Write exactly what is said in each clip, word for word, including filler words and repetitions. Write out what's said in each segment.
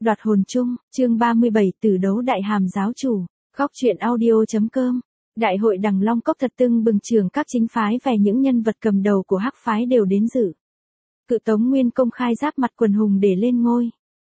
Đoạt hồn chung, chương ba mươi bảy Tử đấu đại hàm giáo chủ, góc truyện audio.com. Đại hội Đằng Long Cốc thật tưng bừng, trường các chính phái và những nhân vật cầm đầu của Hắc phái đều đến dự. Cự Tống Nguyên công khai giáp mặt quần hùng để lên ngôi.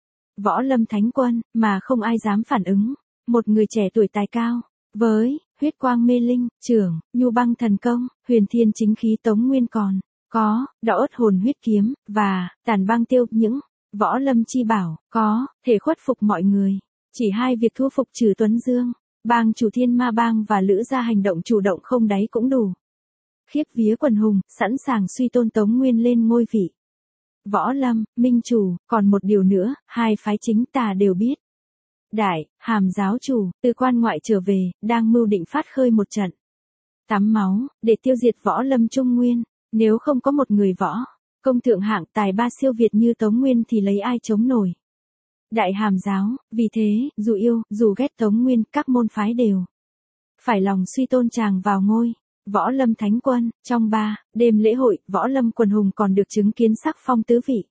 Võ Lâm Thánh Quân, mà không ai dám phản ứng. Một người trẻ tuổi tài cao, với huyết quang mê linh, trưởng, nhu băng thần công, huyền thiên chính khí Tống Nguyên còn có đạo ớt hồn huyết kiếm và tàn băng tiêu những võ lâm chi bảo, có thể khuất phục mọi người. Chỉ hai việc thu phục Trừ Tuấn Dương, bang chủ Thiên Ma Bang và Lữ gia hành động chủ động không đáy cũng đủ khiếp vía quần hùng, sẵn sàng suy tôn Tống Nguyên lên ngôi vị. Võ Lâm, minh chủ, còn một điều nữa, hai phái chính tà đều biết. Đại Hàm giáo chủ, từ quan ngoại trở về, đang mưu định phát khơi một trận tắm máu, để tiêu diệt Võ Lâm Trung Nguyên. Nếu không có một người võ công thượng hạng tài ba siêu việt như Tống Nguyên thì lấy ai chống nổi. Đại Hàm giáo, vì thế, dù yêu, dù ghét Tống Nguyên, các môn phái đều phải lòng suy tôn chàng vào ngôi Võ Lâm Thánh Quân. Trong ba đêm lễ hội, Võ Lâm quần hùng còn được chứng kiến sắc phong tứ vị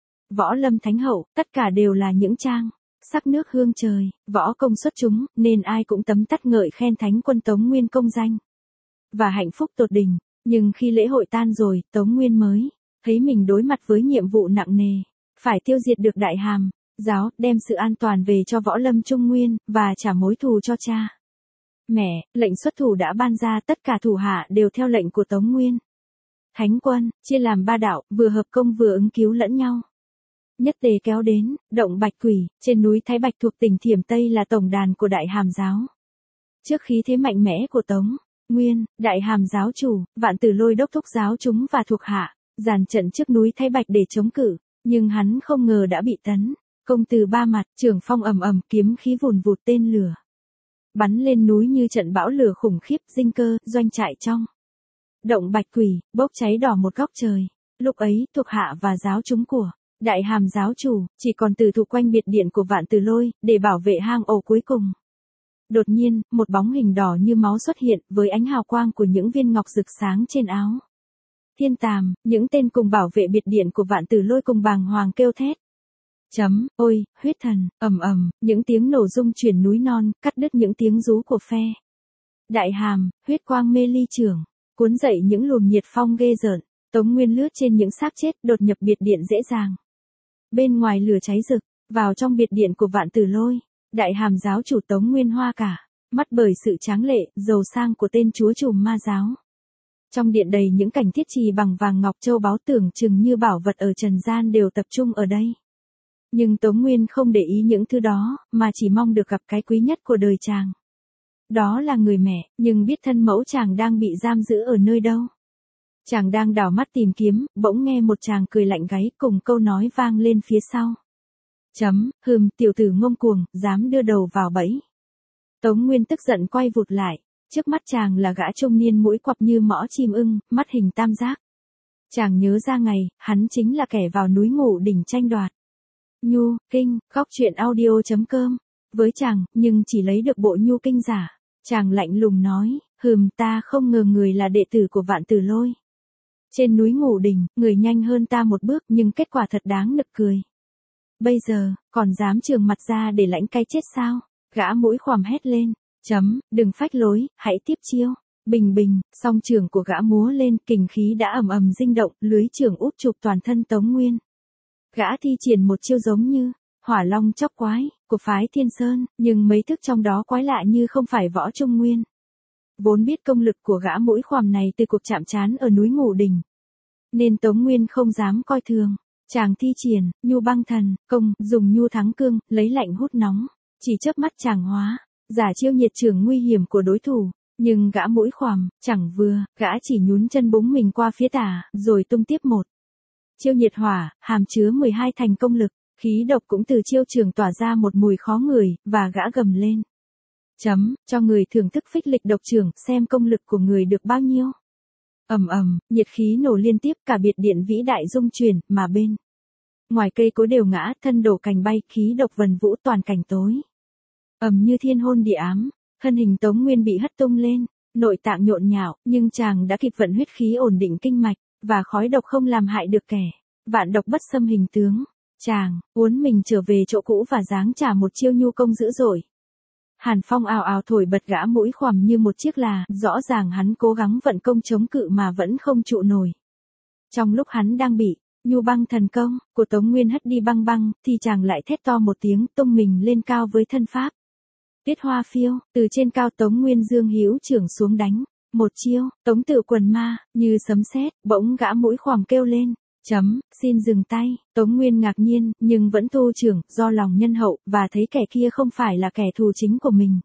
Võ Lâm Thánh Hậu, tất cả đều là những trang sắc nước hương trời, võ công xuất chúng, nên ai cũng tấm tắt ngợi khen Thánh Quân Tống Nguyên công danh và hạnh phúc tột đỉnh. Nhưng khi lễ hội tan rồi, Tống Nguyên mới thấy mình đối mặt với nhiệm vụ nặng nề, phải tiêu diệt được Đại Hàm giáo, đem sự an toàn về cho Võ Lâm Trung Nguyên, và trả mối thù cho cha mẹ. Lệnh xuất thủ đã ban ra, tất cả thủ hạ đều theo lệnh của Tống Nguyên. Thánh Quân chia làm ba đạo, vừa hợp công vừa ứng cứu lẫn nhau. Nhất tề kéo đến động Bạch Quỷ, trên núi Thái Bạch thuộc tỉnh Thiểm Tây là tổng đàn của Đại Hàm giáo. Trước khí thế mạnh mẽ của Tống Nguyên, Đại Hàm giáo chủ, Vạn Tử Lôi đốc thúc giáo chúng và thuộc hạ dàn trận trước núi Thái Bạch để chống cự, nhưng hắn không ngờ đã bị tấn công từ ba mặt, trường phong ầm ầm, kiếm khí vùn vụt, tên lửa bắn lên núi như trận bão lửa khủng khiếp. Dinh cơ doanh trại trong động Bạch Quỷ bốc cháy đỏ một góc trời. Lúc ấy, thuộc hạ và giáo chúng của Đại Hàm giáo chủ chỉ còn từ thủ quanh biệt điện của Vạn Tử Lôi để bảo vệ hang ổ cuối cùng. Đột nhiên, một bóng hình đỏ như máu xuất hiện, với ánh hào quang của những viên ngọc rực sáng trên áo. Thiên Tàm, những tên cùng bảo vệ biệt điện của Vạn Tử Lôi cùng bàng hoàng kêu thét. Chấm, ôi, huyết thần, ầm ầm, những tiếng nổ rung chuyển núi non, cắt đứt những tiếng rú của phe Đại Hàm. Huyết quang mê ly trưởng cuốn dậy những luồng nhiệt phong ghê rợn. Tống Nguyên lướt trên những xác chết, đột nhập biệt điện dễ dàng. Bên ngoài lửa cháy rực, vào trong biệt điện của Vạn Tử Lôi, Đại Hàm giáo chủ Tống Nguyên hoa cả mắt bởi sự tráng lệ, giàu sang của tên chúa trùm ma giáo. Trong điện đầy những cảnh thiết trì bằng vàng ngọc châu báu, tưởng chừng như bảo vật ở trần gian đều tập trung ở đây. Nhưng Tống Nguyên không để ý những thứ đó, mà chỉ mong được gặp cái quý nhất của đời chàng. Đó là người mẹ, nhưng biết thân mẫu chàng đang bị giam giữ ở nơi đâu. Chàng đang đảo mắt tìm kiếm, bỗng nghe một chàng cười lạnh gáy cùng câu nói vang lên phía sau. Chấm, hừm, tiểu tử ngông cuồng, dám đưa đầu vào bẫy. Tống Nguyên tức giận quay vụt lại, trước mắt chàng là gã trung niên mũi quặp như mõ chim ưng, mắt hình tam giác. Chàng nhớ ra ngày, hắn chính là kẻ vào núi Ngũ Đỉnh tranh đoạt nhu kinh. Góc truyện audio.com. Với chàng, nhưng chỉ lấy được bộ nhu kinh giả. Chàng lạnh lùng nói, hừm, ta không ngờ người là đệ tử của Vạn Tử Lôi. Trên núi Ngũ Đỉnh, người nhanh hơn ta một bước, nhưng kết quả thật đáng nực cười. Bây giờ, còn dám trường mặt ra để lãnh cái chết sao? Gã mũi khoằm hét lên. Chấm, đừng phách lối, hãy tiếp chiêu. Bình bình, song trường của gã múa lên, kình khí đã ầm ầm rinh động, lưới trường úp chụp toàn thân Tống Nguyên. Gã thi triển một chiêu giống như hỏa long chóc quái của phái Thiên Sơn, nhưng mấy thức trong đó quái lạ như không phải võ Trung Nguyên. Vốn biết công lực của gã mũi khoằm này từ cuộc chạm trán ở núi Ngũ Đỉnh, nên Tống Nguyên không dám coi thường. Chàng thi triển nhu băng thần công, dùng nhu thắng cương, lấy lạnh hút nóng, chỉ chớp mắt chàng hóa giả chiêu nhiệt trường nguy hiểm của đối thủ. Nhưng gã mũi khoằm chẳng vừa, gã chỉ nhún chân búng mình qua phía tả, rồi tung tiếp một chiêu nhiệt hỏa, hàm chứa mười hai thành công lực. Khí độc cũng từ chiêu trường tỏa ra một mùi khó ngửi, và gã gầm lên. Chấm, cho người thưởng thức phích lịch độc trường, xem công lực của người được bao nhiêu. Ầm ầm, nhiệt khí nổ liên tiếp, cả biệt điện vĩ đại rung chuyển, mà bên ngoài cây cối đều ngã, thân đổ cành bay, khí độc vần vũ, toàn cảnh tối ầm như thiên hôn địa ám. Thân hình Tống Nguyên bị hất tung lên, nội tạng nhộn nhạo, nhưng chàng đã kịp vận huyết khí ổn định kinh mạch, và khói độc không làm hại được kẻ vạn độc bất xâm hình tướng. Chàng, uốn mình trở về chỗ cũ và giáng trả một chiêu nhu công dữ dội. Hàn phong ào ào thổi bật gã mũi khoằm như một chiếc là, rõ ràng hắn cố gắng vận công chống cự mà vẫn không trụ nổi. Trong lúc hắn đang bị nhu băng thần công của Tống Nguyên hất đi băng băng, thì chàng lại thét to một tiếng, tung mình lên cao với thân pháp. Tuyết hoa phiêu, từ trên cao Tống Nguyên dương hữu trưởng xuống đánh. Một chiêu, Tống Tự Quần Ma, như sấm sét, bỗng gã mũi khoằm kêu lên. Chấm, xin dừng tay. Tống Nguyên ngạc nhiên, nhưng vẫn thu trưởng, do lòng nhân hậu, và thấy kẻ kia không phải là kẻ thù chính của mình.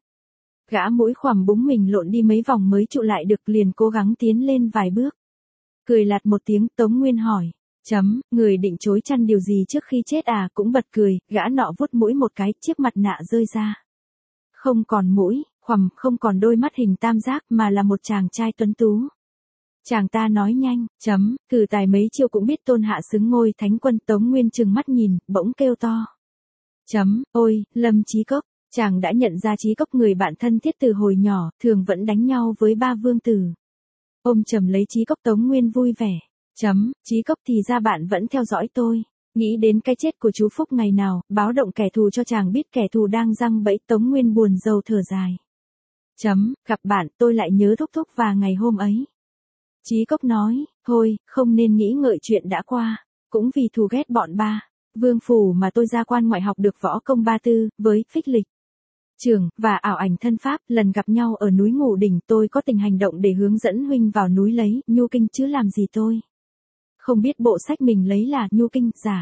Gã mũi khoằm búng mình lộn đi mấy vòng mới trụ lại được, liền cố gắng tiến lên vài bước. Cười lạt một tiếng, Tống Nguyên hỏi. Chấm, người định chối chăn điều gì trước khi chết à? Cũng bật cười, gã nọ vuốt mũi một cái, chiếc mặt nạ rơi ra. Không còn mũi, khoằm, không còn đôi mắt hình tam giác mà là một chàng trai tuấn tú. Chàng ta nói nhanh, chấm, cử tài mấy chiêu cũng biết tôn hạ xứng ngôi thánh quân. Tống Nguyên trừng mắt nhìn, bỗng kêu to. Chấm, ôi, Lâm Chí Cốc, chàng đã nhận ra Chí Cốc người bạn thân thiết từ hồi nhỏ, thường vẫn đánh nhau với ba vương tử. Ôm chầm lấy Chí Cốc, Tống Nguyên vui vẻ. Chấm, Chí Cốc thì ra bạn vẫn theo dõi tôi. Nghĩ đến cái chết của chú Phúc ngày nào, báo động kẻ thù cho chàng biết kẻ thù đang giăng bẫy. Tống Nguyên buồn rầu thở dài. Chấm, gặp bạn tôi lại nhớ Thúc Thúc và ngày hôm ấy. Chí Cốc nói, thôi, không nên nghĩ ngợi chuyện đã qua. Cũng vì thù ghét bọn ba vương phủ mà tôi ra quan ngoại học được võ công ba tư, với phích lịch trường, và ảo ảnh thân pháp. Lần gặp nhau ở núi Ngũ Đỉnh, tôi có tình hành động để hướng dẫn huynh vào núi lấy nhu kinh, chứ làm gì tôi không biết bộ sách mình lấy là nhu kinh giả.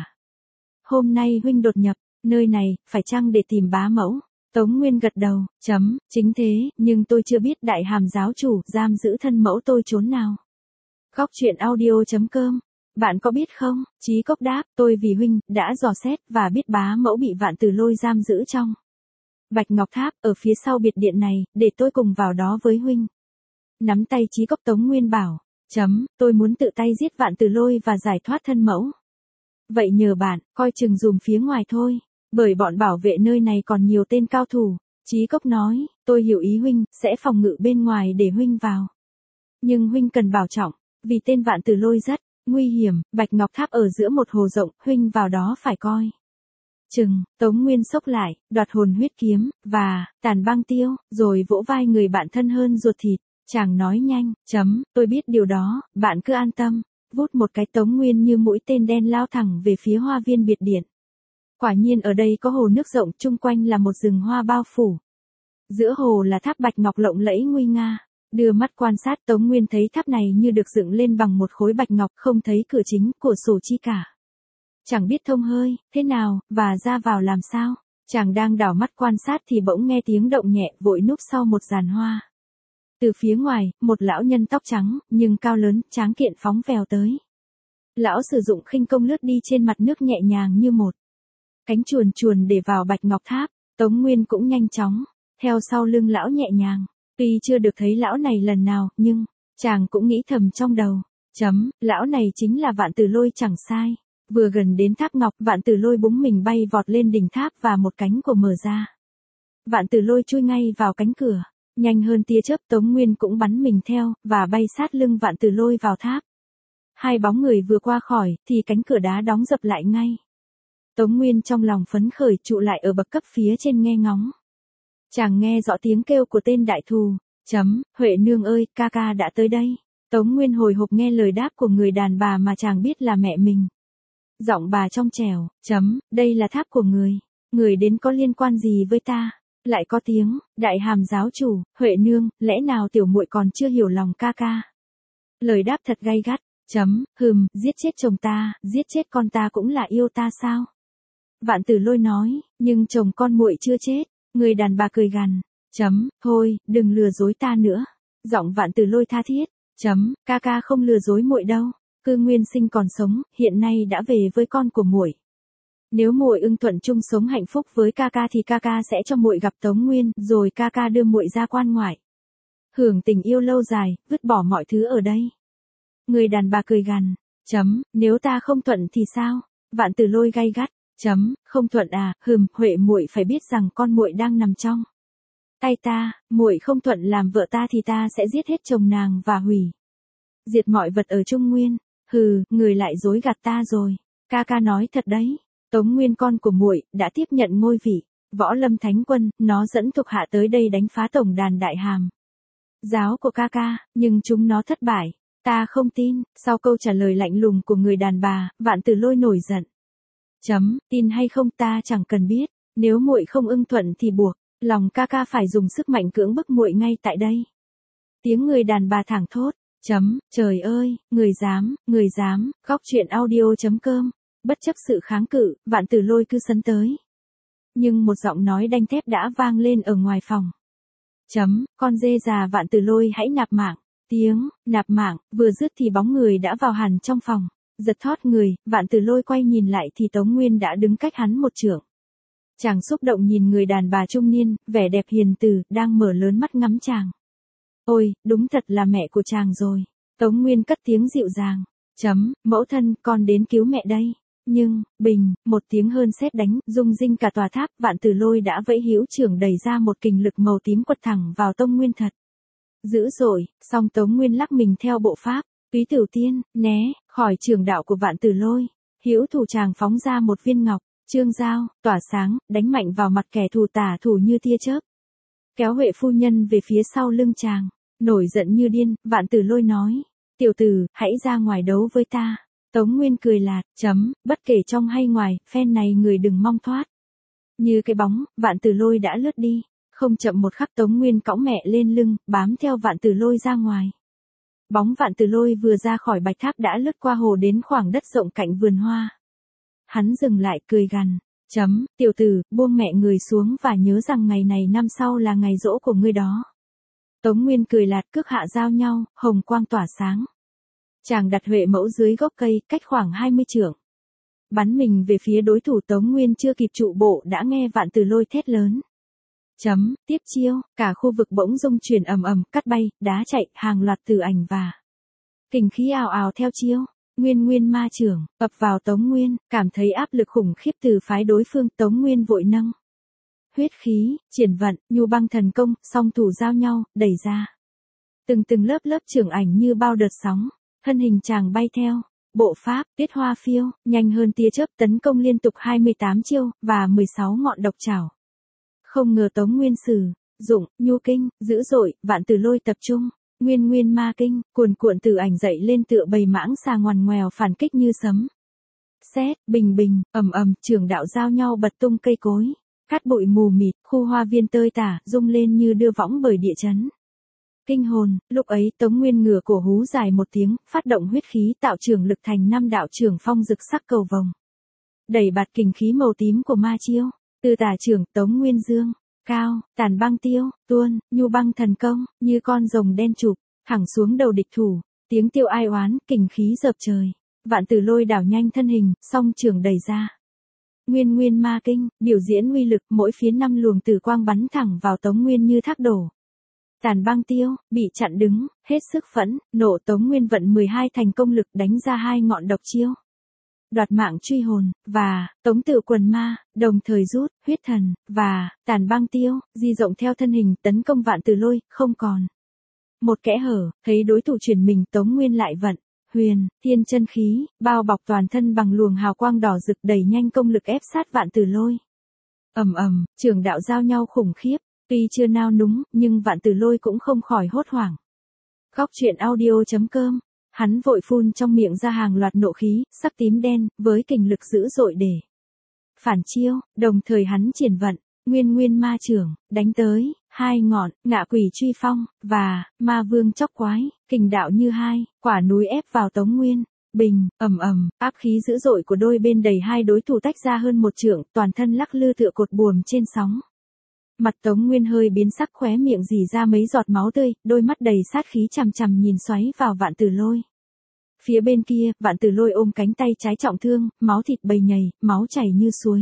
Hôm nay huynh đột nhập nơi này, phải chăng để tìm bá mẫu? Tống Nguyên gật đầu, chấm, chính thế, nhưng tôi chưa biết Đại Hàm giáo chủ giam giữ thân mẫu tôi trốn nào. Góc truyện audio chấm com. Bạn có biết không? Chí Cốc đáp, tôi vì huynh đã dò xét và biết bá mẫu bị Vạn Tử Lôi giam giữ trong Bạch Ngọc Tháp ở phía sau biệt điện này, để tôi cùng vào đó với huynh. Nắm tay Chí Cốc, Tống Nguyên bảo, chấm, tôi muốn tự tay giết Vạn Tử Lôi và giải thoát thân mẫu. Vậy nhờ bạn, coi chừng dùm phía ngoài thôi, bởi bọn bảo vệ nơi này còn nhiều tên cao thủ. Chí Cốc nói, tôi hiểu ý huynh, sẽ phòng ngự bên ngoài để huynh vào. Nhưng huynh cần bảo trọng, vì tên Vạn Tử Lôi rất nguy hiểm. Bạch Ngọc Tháp ở giữa một hồ rộng, huynh vào đó phải coi chừng. Tống Nguyên xốc lại, đoạt hồn huyết kiếm, và tàn băng tiêu, rồi vỗ vai người bạn thân hơn ruột thịt. Chàng nói nhanh, chấm, tôi biết điều đó, bạn cứ an tâm. Vút một cái, Tống Nguyên như mũi tên đen lao thẳng về phía hoa viên biệt điện. Quả nhiên ở đây có hồ nước rộng, chung quanh là một rừng hoa bao phủ. Giữa hồ là tháp bạch ngọc lộng lẫy nguy nga. Đưa mắt quan sát, Tống Nguyên thấy tháp này như được dựng lên bằng một khối bạch ngọc, không thấy cửa chính, cửa sổ chi cả. Chẳng biết thông hơi thế nào, và ra vào làm sao. Chàng đang đảo mắt quan sát thì bỗng nghe tiếng động nhẹ, vội núp sau một giàn hoa. Từ phía ngoài, một lão nhân tóc trắng, nhưng cao lớn, tráng kiện phóng vèo tới. Lão sử dụng khinh công lướt đi trên mặt nước nhẹ nhàng như một cánh chuồn chuồn để vào Bạch Ngọc Tháp. Tống Nguyên cũng nhanh chóng theo sau lưng lão nhẹ nhàng. Tuy chưa được thấy lão này lần nào, nhưng chàng cũng nghĩ thầm trong đầu, chấm, lão này chính là Vạn Tử Lôi chẳng sai. Vừa gần đến tháp ngọc, Vạn Tử Lôi búng mình bay vọt lên đỉnh tháp và một cánh của mở ra. Vạn Tử Lôi chui ngay vào cánh cửa, nhanh hơn tia chớp. Tống Nguyên cũng bắn mình theo, và bay sát lưng Vạn Tử Lôi vào tháp. Hai bóng người vừa qua khỏi, thì cánh cửa đá đóng dập lại ngay. Tống Nguyên trong lòng phấn khởi, trụ lại ở bậc cấp phía trên nghe ngóng. Chàng nghe rõ tiếng kêu của tên đại thù, chấm, Huệ nương ơi, ca ca đã tới đây. Tống Nguyên hồi hộp nghe lời đáp của người đàn bà mà chàng biết là mẹ mình. Giọng bà trong trẻo, chấm, đây là tháp của người, người đến có liên quan gì với ta? Lại có tiếng, Đại Hàm giáo chủ, Huệ nương, lẽ nào tiểu muội còn chưa hiểu lòng ca ca? Lời đáp thật gay gắt, chấm, hừm, giết chết chồng ta, giết chết con ta cũng là yêu ta sao? Vạn Tử Lôi nói, nhưng chồng con muội chưa chết. Người đàn bà cười gằn, chấm, thôi, đừng lừa dối ta nữa. Giọng Vạn Tử Lôi tha thiết, chấm, ca ca không lừa dối muội đâu. Cư Nguyên Sinh còn sống, hiện nay đã về với con của muội. Nếu muội ưng thuận chung sống hạnh phúc với ca ca thì ca ca sẽ cho muội gặp Tống Nguyên, rồi ca ca đưa muội ra quan ngoại. Hưởng tình yêu lâu dài, vứt bỏ mọi thứ ở đây. Người đàn bà cười gằn, chấm, nếu ta không thuận thì sao? Vạn Tử Lôi gay gắt, chấm, không thuận à, hừm, Huệ muội phải biết rằng con muội đang nằm trong tay ta, muội không thuận làm vợ ta thì ta sẽ giết hết chồng nàng và hủy diệt mọi vật ở Trung Nguyên. Hừ, người lại dối gạt ta rồi. Ca ca nói thật đấy. Tống Nguyên con của muội đã tiếp nhận ngôi vị Võ Lâm Thánh Quân, nó dẫn thuộc hạ tới đây đánh phá tổng đàn Đại Hàm giáo của ca ca, nhưng chúng nó thất bại. Ta không tin. Sau câu trả lời lạnh lùng của người đàn bà, Vạn Tử Lôi nổi giận. Chấm, tin hay không ta chẳng cần biết, nếu muội không ưng thuận thì buộc lòng ca ca phải dùng sức mạnh cưỡng bức muội ngay tại đây. Tiếng người đàn bà thảng thốt. Chấm, trời ơi, người dám, người dám. Góc truyện audio.com. Bất chấp sự kháng cự, Vạn Tử Lôi cứ sấn tới. Nhưng một giọng nói đanh thép đã vang lên ở ngoài phòng. Chấm, con dê già Vạn Tử Lôi hãy nạp mạng. Tiếng nạp mạng vừa dứt thì bóng người đã vào hẳn trong phòng. Giật thót người, Vạn Tử Lôi quay nhìn lại thì Tống Nguyên đã đứng cách hắn một trượng. Chàng xúc động nhìn người đàn bà trung niên, vẻ đẹp hiền từ, đang mở lớn mắt ngắm chàng. Ôi, đúng thật là mẹ của chàng rồi. Tống Nguyên cất tiếng dịu dàng. Chấm, mẫu thân, con đến cứu mẹ đây. Nhưng, bình, một tiếng hơn sét đánh, rung rinh cả tòa tháp, Vạn Tử Lôi đã vẫy hữu trưởng đẩy ra một kình lực màu tím quật thẳng vào Tống Nguyên thật. Dữ dội, song Tống Nguyên lắc mình theo bộ pháp, Túy Tử Tiên, né, khỏi trường đạo của Vạn Tử Lôi. Hữu thủ chàng phóng ra một viên ngọc, trương dao, tỏa sáng, đánh mạnh vào mặt kẻ thù tả thủ như tia chớp. Kéo Huệ phu nhân về phía sau lưng chàng, nổi giận như điên, Vạn Tử Lôi nói. Tiểu tử, hãy ra ngoài đấu với ta. Tống Nguyên cười lạt, chấm, bất kể trong hay ngoài, phen này người đừng mong thoát. Như cái bóng, Vạn Tử Lôi đã lướt đi. Không chậm một khắc Tống Nguyên cõng mẹ lên lưng, bám theo Vạn Tử Lôi ra ngoài. Bóng Vạn Tử Lôi vừa ra khỏi bạch tháp đã lướt qua hồ đến khoảng đất rộng cạnh vườn hoa. Hắn dừng lại cười gằn, chấm, tiểu tử, buông mẹ người xuống và nhớ rằng ngày này năm sau là ngày giỗ của ngươi đó. Tống Nguyên cười lạt, cước hạ giao nhau, hồng quang tỏa sáng. Chàng đặt Huệ mẫu dưới gốc cây, cách khoảng hai mươi trượng. Bắn mình về phía đối thủ. Tống Nguyên chưa kịp trụ bộ đã nghe Vạn Tử Lôi thét lớn. Chấm, tiếp chiêu, cả khu vực bỗng rung chuyển ầm ầm, cắt bay, đá chạy, hàng loạt tử ảnh và kình khí ào ào theo chiêu. Nguyên Nguyên ma trưởng, ập vào Tống Nguyên, cảm thấy áp lực khủng khiếp từ phái đối phương, Tống Nguyên vội nâng huyết khí, triển vận, nhu băng thần công, song thủ giao nhau, đẩy ra. Từng từng lớp lớp trưởng ảnh như bao đợt sóng, thân hình chàng bay theo, bộ pháp, tiết hoa phiêu, nhanh hơn tia chớp, tấn công liên tục hai mươi tám chiêu, và mười sáu ngọn độc trảo. Không ngờ Tống Nguyên sử dụng nhu kinh, dữ dội, Vạn Tử Lôi tập trung, Nguyên Nguyên ma kinh, cuồn cuộn tử ảnh dậy lên tựa bầy mãng xà ngoằn ngoèo phản kích như sấm. Sét, bình bình, ầm ầm, trường đạo giao nhau bật tung cây cối, cát bụi mù mịt, khu hoa viên tơi tả, rung lên như đưa võng bởi địa chấn. Kinh hồn, lúc ấy Tống Nguyên ngửa cổ hú dài một tiếng, phát động huyết khí tạo trường lực thành năm đạo trường phong rực sắc cầu vồng. Đẩy bạt kình khí màu tím của ma chiêu, từ tả trường Tống Nguyên dương, cao, tàn băng tiêu, tuôn, nhu băng thần công, như con rồng đen chụp, thẳng xuống đầu địch thủ, tiếng tiêu ai oán, kình khí dợp trời. Vạn Tử Lôi đảo nhanh thân hình, song trường đẩy ra. Nguyên Nguyên ma kinh, biểu diễn uy lực, mỗi phía năm luồng tử quang bắn thẳng vào Tống Nguyên như thác đổ. Tàn băng tiêu, bị chặn đứng, hết sức phẫn, nộ. Tống Nguyên vận mười hai thành công lực đánh ra hai ngọn độc chiêu. Đoạt mạng truy hồn, và tống tự quần ma, đồng thời rút, huyết thần, và tàn băng tiêu, di rộng theo thân hình tấn công Vạn Tử Lôi, không còn một kẽ hở. Thấy đối thủ chuyển mình, Tống Nguyên lại vận huyền thiên chân khí, bao bọc toàn thân bằng luồng hào quang đỏ rực, đẩy nhanh công lực ép sát Vạn Tử Lôi. Ầm ầm, trường đạo giao nhau khủng khiếp, tuy chưa nao núng, nhưng Vạn Tử Lôi cũng không khỏi hốt hoảng. Góc truyện audio.com. Hắn vội phun trong miệng ra hàng loạt nộ khí, sắc tím đen, với kình lực dữ dội để phản chiêu, đồng thời hắn triển vận, Nguyên Nguyên ma trưởng, đánh tới, hai ngọn, ngạ quỷ truy phong, và ma vương chóc quái, kình đạo như hai, quả núi ép vào Tống Nguyên. Bình, ầm ầm, áp khí dữ dội của đôi bên đẩy hai đối thủ tách ra hơn một trượng, toàn thân lắc lư tựa cột buồm trên sóng. Mặt Tống Nguyên hơi biến sắc, khóe miệng rỉ ra mấy giọt máu tươi, đôi mắt đầy sát khí chằm chằm nhìn xoáy vào Vạn Tử Lôi. Phía bên kia, Vạn Tử Lôi ôm cánh tay trái trọng thương, máu thịt bầy nhầy, máu chảy như suối.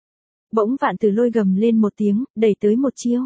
Bỗng Vạn Tử Lôi gầm lên một tiếng, đẩy tới một chiêu.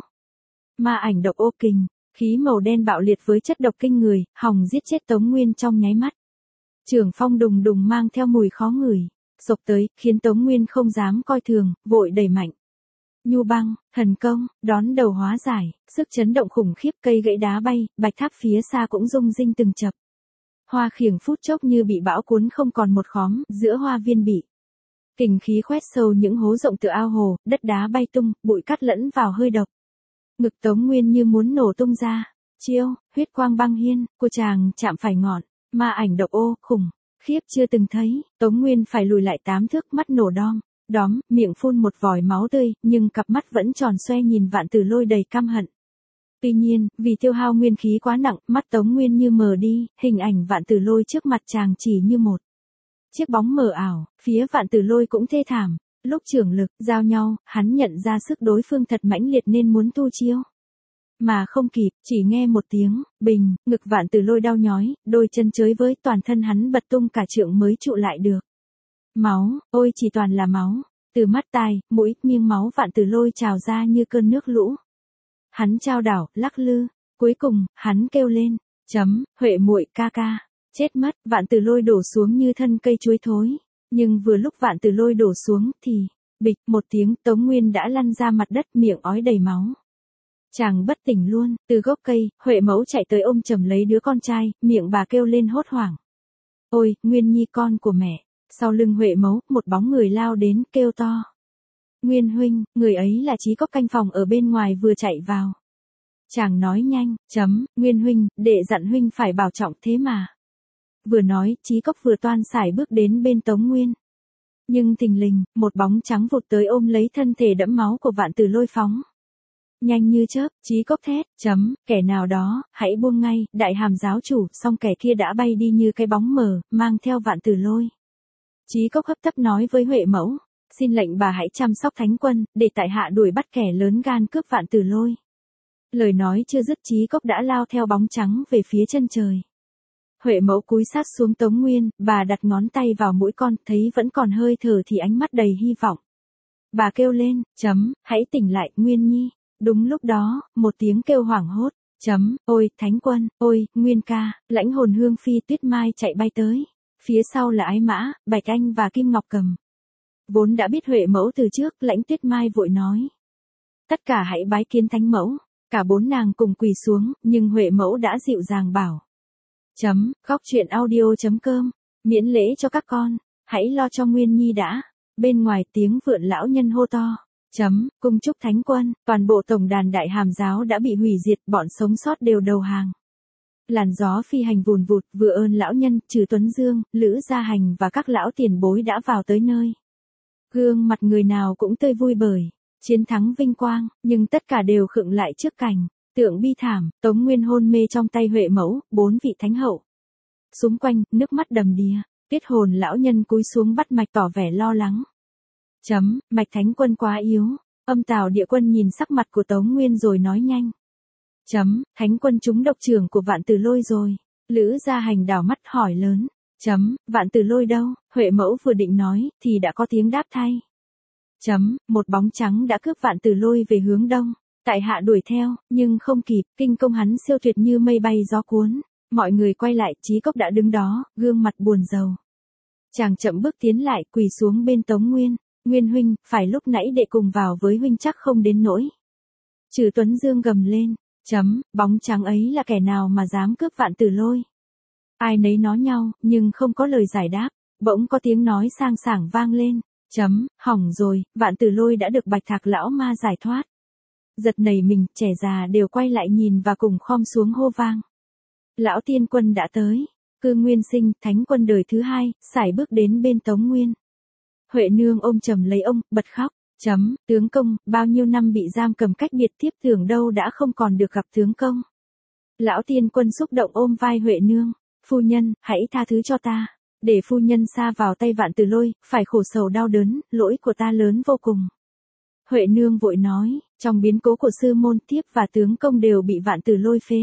Ma ảnh độc ô kình, khí màu đen bạo liệt với chất độc kinh người, hòng giết chết Tống Nguyên trong nháy mắt. Trường phong đùng đùng mang theo mùi khó ngửi, sộc tới, khiến Tống Nguyên không dám coi thường, vội đẩy mạnh. Nhu băng, thần công, đón đầu hóa giải, sức chấn động khủng khiếp, cây gãy đá bay, bạch tháp phía xa cũng rung rinh từng chập. Hoa khiểng phút chốc như bị bão cuốn không còn một khóm, giữa hoa viên bị Kình khí khoét sâu những hố rộng tựa ao hồ, đất đá bay tung, bụi cát lẫn vào hơi độc. Ngực Tống Nguyên như muốn nổ tung ra. Chiêu, huyết quang băng hiên, của chàng chạm phải ngọn, ma ảnh độc ô, khủng, khiếp chưa từng thấy, Tống Nguyên phải lùi lại tám thước, mắt nổ đom, đóm, miệng phun một vòi máu tươi, nhưng cặp mắt vẫn tròn xoe nhìn Vạn Tử Lôi đầy căm hận. Tuy nhiên, vì tiêu hao nguyên khí quá nặng, mắt Tống Nguyên như mờ đi, hình ảnh Vạn Tử Lôi trước mặt chàng chỉ như một chiếc bóng mờ ảo, phía Vạn Tử Lôi cũng thê thảm. Lúc trưởng lực, giao nhau, hắn nhận ra sức đối phương thật mãnh liệt nên muốn tu chiêu. Mà không kịp, chỉ nghe một tiếng, bình, ngực Vạn Tử Lôi đau nhói, đôi chân chới với toàn thân hắn bật tung cả trượng mới trụ lại được. Máu, ôi chỉ toàn là máu, từ mắt tai, mũi, miếng máu Vạn Tử Lôi trào ra như cơn nước lũ. Hắn trao đảo, lắc lư, cuối cùng, hắn kêu lên, chấm, Huệ muội ca ca, chết mất, Vạn Tử Lôi đổ xuống như thân cây chuối thối. Nhưng vừa lúc Vạn Tử Lôi đổ xuống thì, bịch một tiếng, Tống Nguyên đã lăn ra mặt đất, miệng ói đầy máu. Chàng bất tỉnh luôn, từ gốc cây, Huệ mẫu chạy tới ôm chầm lấy đứa con trai, miệng bà kêu lên hốt hoảng. Ôi, Nguyên Nhi con của mẹ. Sau lưng Huệ mẫu, một bóng người lao đến, kêu to. Nguyên huynh, người ấy là Chí Cốc canh phòng ở bên ngoài vừa chạy vào. Chàng nói nhanh, chấm, Nguyên huynh, đệ dặn huynh phải bảo trọng thế mà. Vừa nói, Chí Cốc vừa toan sải bước đến bên Tống Nguyên. Nhưng thình lình, một bóng trắng vụt tới ôm lấy thân thể đẫm máu của Vạn Tử Lôi phóng. Nhanh như chớp, Chí Cốc thét, chấm, kẻ nào đó, hãy buông ngay, đại hàm giáo chủ, xong kẻ kia đã bay đi như cái bóng mờ, mang theo Vạn Tử Lôi. Chí Cốc hấp tấp nói với Huệ mẫu, xin lệnh bà hãy chăm sóc thánh quân, để tại hạ đuổi bắt kẻ lớn gan cướp Vạn Tử Lôi. Lời nói chưa dứt, Chí Cốc đã lao theo bóng trắng về phía chân trời. Huệ mẫu cúi sát xuống Tống Nguyên, bà đặt ngón tay vào mũi con, thấy vẫn còn hơi thở thì ánh mắt đầy hy vọng. Bà kêu lên, chấm, hãy tỉnh lại, Nguyên Nhi. Đúng lúc đó, một tiếng kêu hoảng hốt, chấm, ôi, thánh quân, ôi, Nguyên ca, lãnh hồn hương phi Tuyết Mai chạy bay tới. Phía sau là Ái Mã, Bạch Anh và Kim Ngọc Cầm. Vốn đã biết Huệ mẫu từ trước, lãnh Tuyết Mai vội nói. Tất cả hãy bái kiến thánh mẫu. Cả bốn nàng cùng quỳ xuống, nhưng Huệ mẫu đã dịu dàng bảo. Chấm, khóc chuyện audio chấm com, miễn lễ cho các con, hãy lo cho Nguyên Nhi đã. Bên ngoài tiếng vượn lão nhân hô to. Chấm, cung chúc thánh quân, toàn bộ tổng đàn đại hàm giáo đã bị hủy diệt, bọn sống sót đều đầu hàng. Làn gió phi hành vùn vụt, vừa ơn lão nhân, Trừ Tuấn Dương, Lữ Gia Hành và các lão tiền bối đã vào tới nơi. Gương mặt người nào cũng tươi vui bởi chiến thắng vinh quang, nhưng tất cả đều khựng lại trước cảnh tượng bi thảm. Tống Nguyên hôn mê trong tay Huệ mẫu, bốn vị thánh hậu. Xung quanh, nước mắt đầm đìa, Tiết Hồn lão nhân cúi xuống bắt mạch tỏ vẻ lo lắng. Chấm, mạch thánh quân quá yếu. Âm Tào Địa Quân nhìn sắc mặt của Tống Nguyên rồi nói nhanh. Chấm, thánh quân trúng độc trưởng của Vạn Tử Lôi rồi. Lữ Gia Hành đảo mắt hỏi lớn. Chấm, Vạn Tử Lôi đâu? Huệ mẫu vừa định nói, thì đã có tiếng đáp thay. Chấm, một bóng trắng đã cướp Vạn Tử Lôi về hướng đông. Tại hạ đuổi theo, nhưng không kịp, kinh công hắn siêu tuyệt như mây bay gió cuốn. Mọi người quay lại, Chí Cốc đã đứng đó, gương mặt buồn rầu. Chàng chậm bước tiến lại, quỳ xuống bên Tống Nguyên. Nguyên huynh, phải lúc nãy đệ cùng vào với huynh chắc không đến nỗi. Trừ Tuấn Dương gầm lên. Chấm, bóng trắng ấy là kẻ nào mà dám cướp Vạn Tử Lôi? Ai nấy nói nhau, nhưng không có lời giải đáp. Bỗng có tiếng nói sang sảng vang lên. Chấm, hỏng rồi, Vạn Tử Lôi đã được Bạch Thạc lão ma giải thoát. Giật nảy mình, trẻ già đều quay lại nhìn và cùng khom xuống hô vang. Lão tiên quân đã tới. Cư Nguyên Sinh, thánh quân đời thứ hai, sải bước đến bên Tống Nguyên. Huệ nương ôm chầm lấy ông, bật khóc. Chấm, tướng công, bao nhiêu năm bị giam cầm cách biệt, tiếp tưởng đâu đã không còn được gặp tướng công. Lão tiên quân xúc động ôm vai Huệ nương. Phu nhân, hãy tha thứ cho ta. Để phu nhân sa vào tay Vạn Tử Lôi, phải khổ sầu đau đớn, lỗi của ta lớn vô cùng. Huệ nương vội nói, trong biến cố của sư môn tiếp và tướng công đều bị Vạn Tử Lôi phế.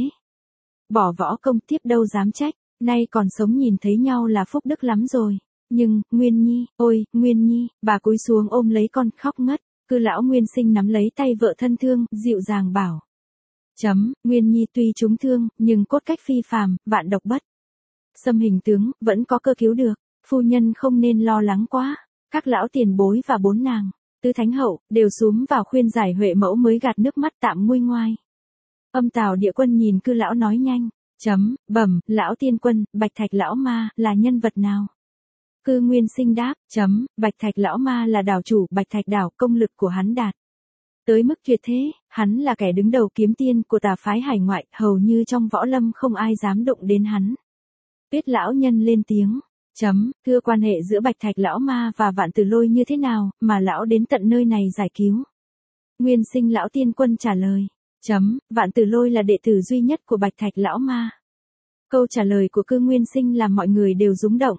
Bỏ võ công tiếp đâu dám trách, nay còn sống nhìn thấy nhau là phúc đức lắm rồi. Nhưng, Nguyên Nhi, ôi, Nguyên Nhi, bà cúi xuống ôm lấy con, khóc ngất. Cư lão Nguyên Sinh nắm lấy tay vợ thân thương, dịu dàng bảo. Chấm, Nguyên Nhi tuy trúng thương, nhưng cốt cách phi phàm, vạn độc bất xâm, hình tướng, vẫn có cơ cứu được. Phu nhân không nên lo lắng quá. Các lão tiền bối và bốn nàng, tứ thánh hậu, đều xúm vào khuyên giải Huệ mẫu mới gạt nước mắt tạm nguôi ngoai. Âm Tào Địa Quân nhìn Cư lão nói nhanh. Chấm, bẩm, lão tiên quân, Bạch Thạch lão ma, là nhân vật nào? Cư Nguyên Sinh đáp, chấm, Bạch Thạch lão ma là đảo chủ Bạch Thạch đảo, công lực của hắn đạt tới mức tuyệt thế, hắn là kẻ đứng đầu kiếm tiên của tà phái hải ngoại, hầu như trong võ lâm không ai dám động đến hắn. Tuyết lão nhân lên tiếng, chấm, thưa quan hệ giữa Bạch Thạch lão ma và Vạn Tử Lôi như thế nào, mà lão đến tận nơi này giải cứu? Nguyên Sinh lão tiên quân trả lời, chấm, Vạn Tử Lôi là đệ tử duy nhất của Bạch Thạch lão ma. Câu trả lời của Cư Nguyên Sinh làm mọi người đều rúng động.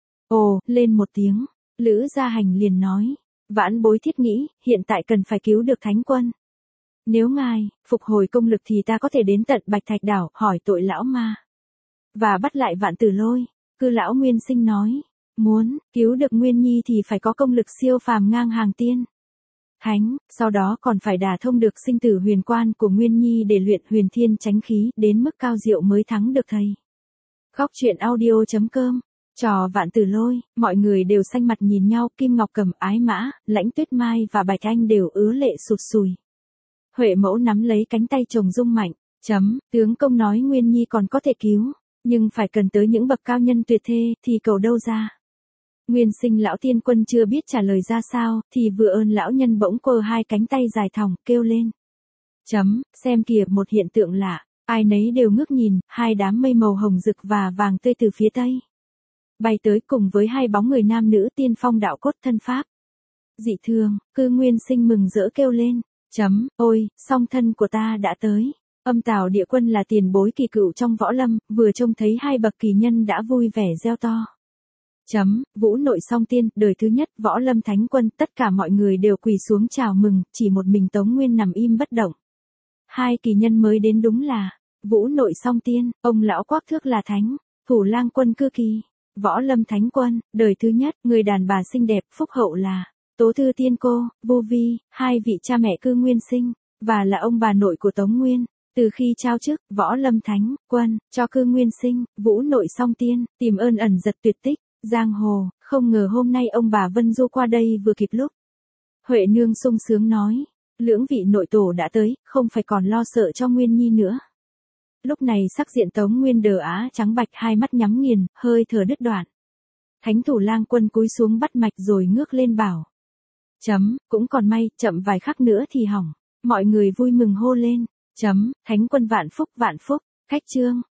Ồ, lên một tiếng, Lữ Gia Hành liền nói, vãn bối thiết nghĩ, hiện tại cần phải cứu được thánh quân. Nếu ngài, phục hồi công lực thì ta có thể đến tận Bạch Thạch đảo, hỏi tội lão ma. Và bắt lại Vạn Tử Lôi. Cư lão Nguyên Sinh nói, muốn, cứu được Nguyên Nhi thì phải có công lực siêu phàm ngang hàng tiên. Thánh, sau đó còn phải đả thông được sinh tử huyền quan của Nguyên Nhi để luyện huyền thiên chánh khí đến mức cao diệu mới thắng được thầy. Góc truyện audio chấm com. Trò Vạn Tử Lôi, mọi người đều xanh mặt nhìn nhau, Kim Ngọc Cầm, Ái Mã, Lãnh Tuyết Mai và Bạch Anh đều ứa lệ sụt sùi. Huệ Mẫu nắm lấy cánh tay chồng rung mạnh, chấm, tướng công nói Nguyên Nhi còn có thể cứu, nhưng phải cần tới những bậc cao nhân tuyệt thế thì cầu đâu ra. Nguyên Sinh lão tiên quân chưa biết trả lời ra sao, thì vừa ơn lão nhân bỗng quơ hai cánh tay dài thòng, kêu lên. Chấm, xem kìa một hiện tượng lạ, ai nấy đều ngước nhìn, hai đám mây màu hồng rực và vàng tươi từ phía tây bay tới cùng với hai bóng người nam nữ tiên phong đạo cốt thân pháp. Dị thường, Cư Nguyên Sinh mừng rỡ kêu lên, chấm, ôi, song thân của ta đã tới. Âm Tào Địa Quân là tiền bối kỳ cựu trong võ lâm, vừa trông thấy hai bậc kỳ nhân đã vui vẻ reo to. Chấm, Vũ Nội Song Tiên, đời thứ nhất võ lâm thánh quân, tất cả mọi người đều quỳ xuống chào mừng, chỉ một mình Tống Nguyên nằm im bất động. Hai kỳ nhân mới đến đúng là, Vũ Nội Song Tiên, ông lão Quắc Thước là thánh, Thủ Lang Quân Cư Kỳ, võ lâm thánh quân, đời thứ nhất, người đàn bà xinh đẹp, phúc hậu là, Tố Thư Tiên Cô, Vô Vi, hai vị cha mẹ Cư Nguyên Sinh, và là ông bà nội của Tống Nguyên. Từ khi trao chức, võ lâm thánh, quân, cho Cư Nguyên Sinh, Vũ Nội Song Tiên, tìm ơn ẩn giật tuyệt tích, giang hồ, không ngờ hôm nay ông bà Vân Du qua đây vừa kịp lúc. Huệ Nương sung sướng nói, lưỡng vị nội tổ đã tới, không phải còn lo sợ cho Nguyên Nhi nữa. Lúc này sắc diện Tống Nguyên đờ á trắng bạch, hai mắt nhắm nghiền, hơi thở đứt đoạn. Thánh Thủ Lang Quân cúi xuống bắt mạch rồi ngước lên bảo. Chấm, cũng còn may, chậm vài khắc nữa thì hỏng. Mọi người vui mừng hô lên. Chấm, Thánh Quân vạn phúc vạn phúc, khách chương.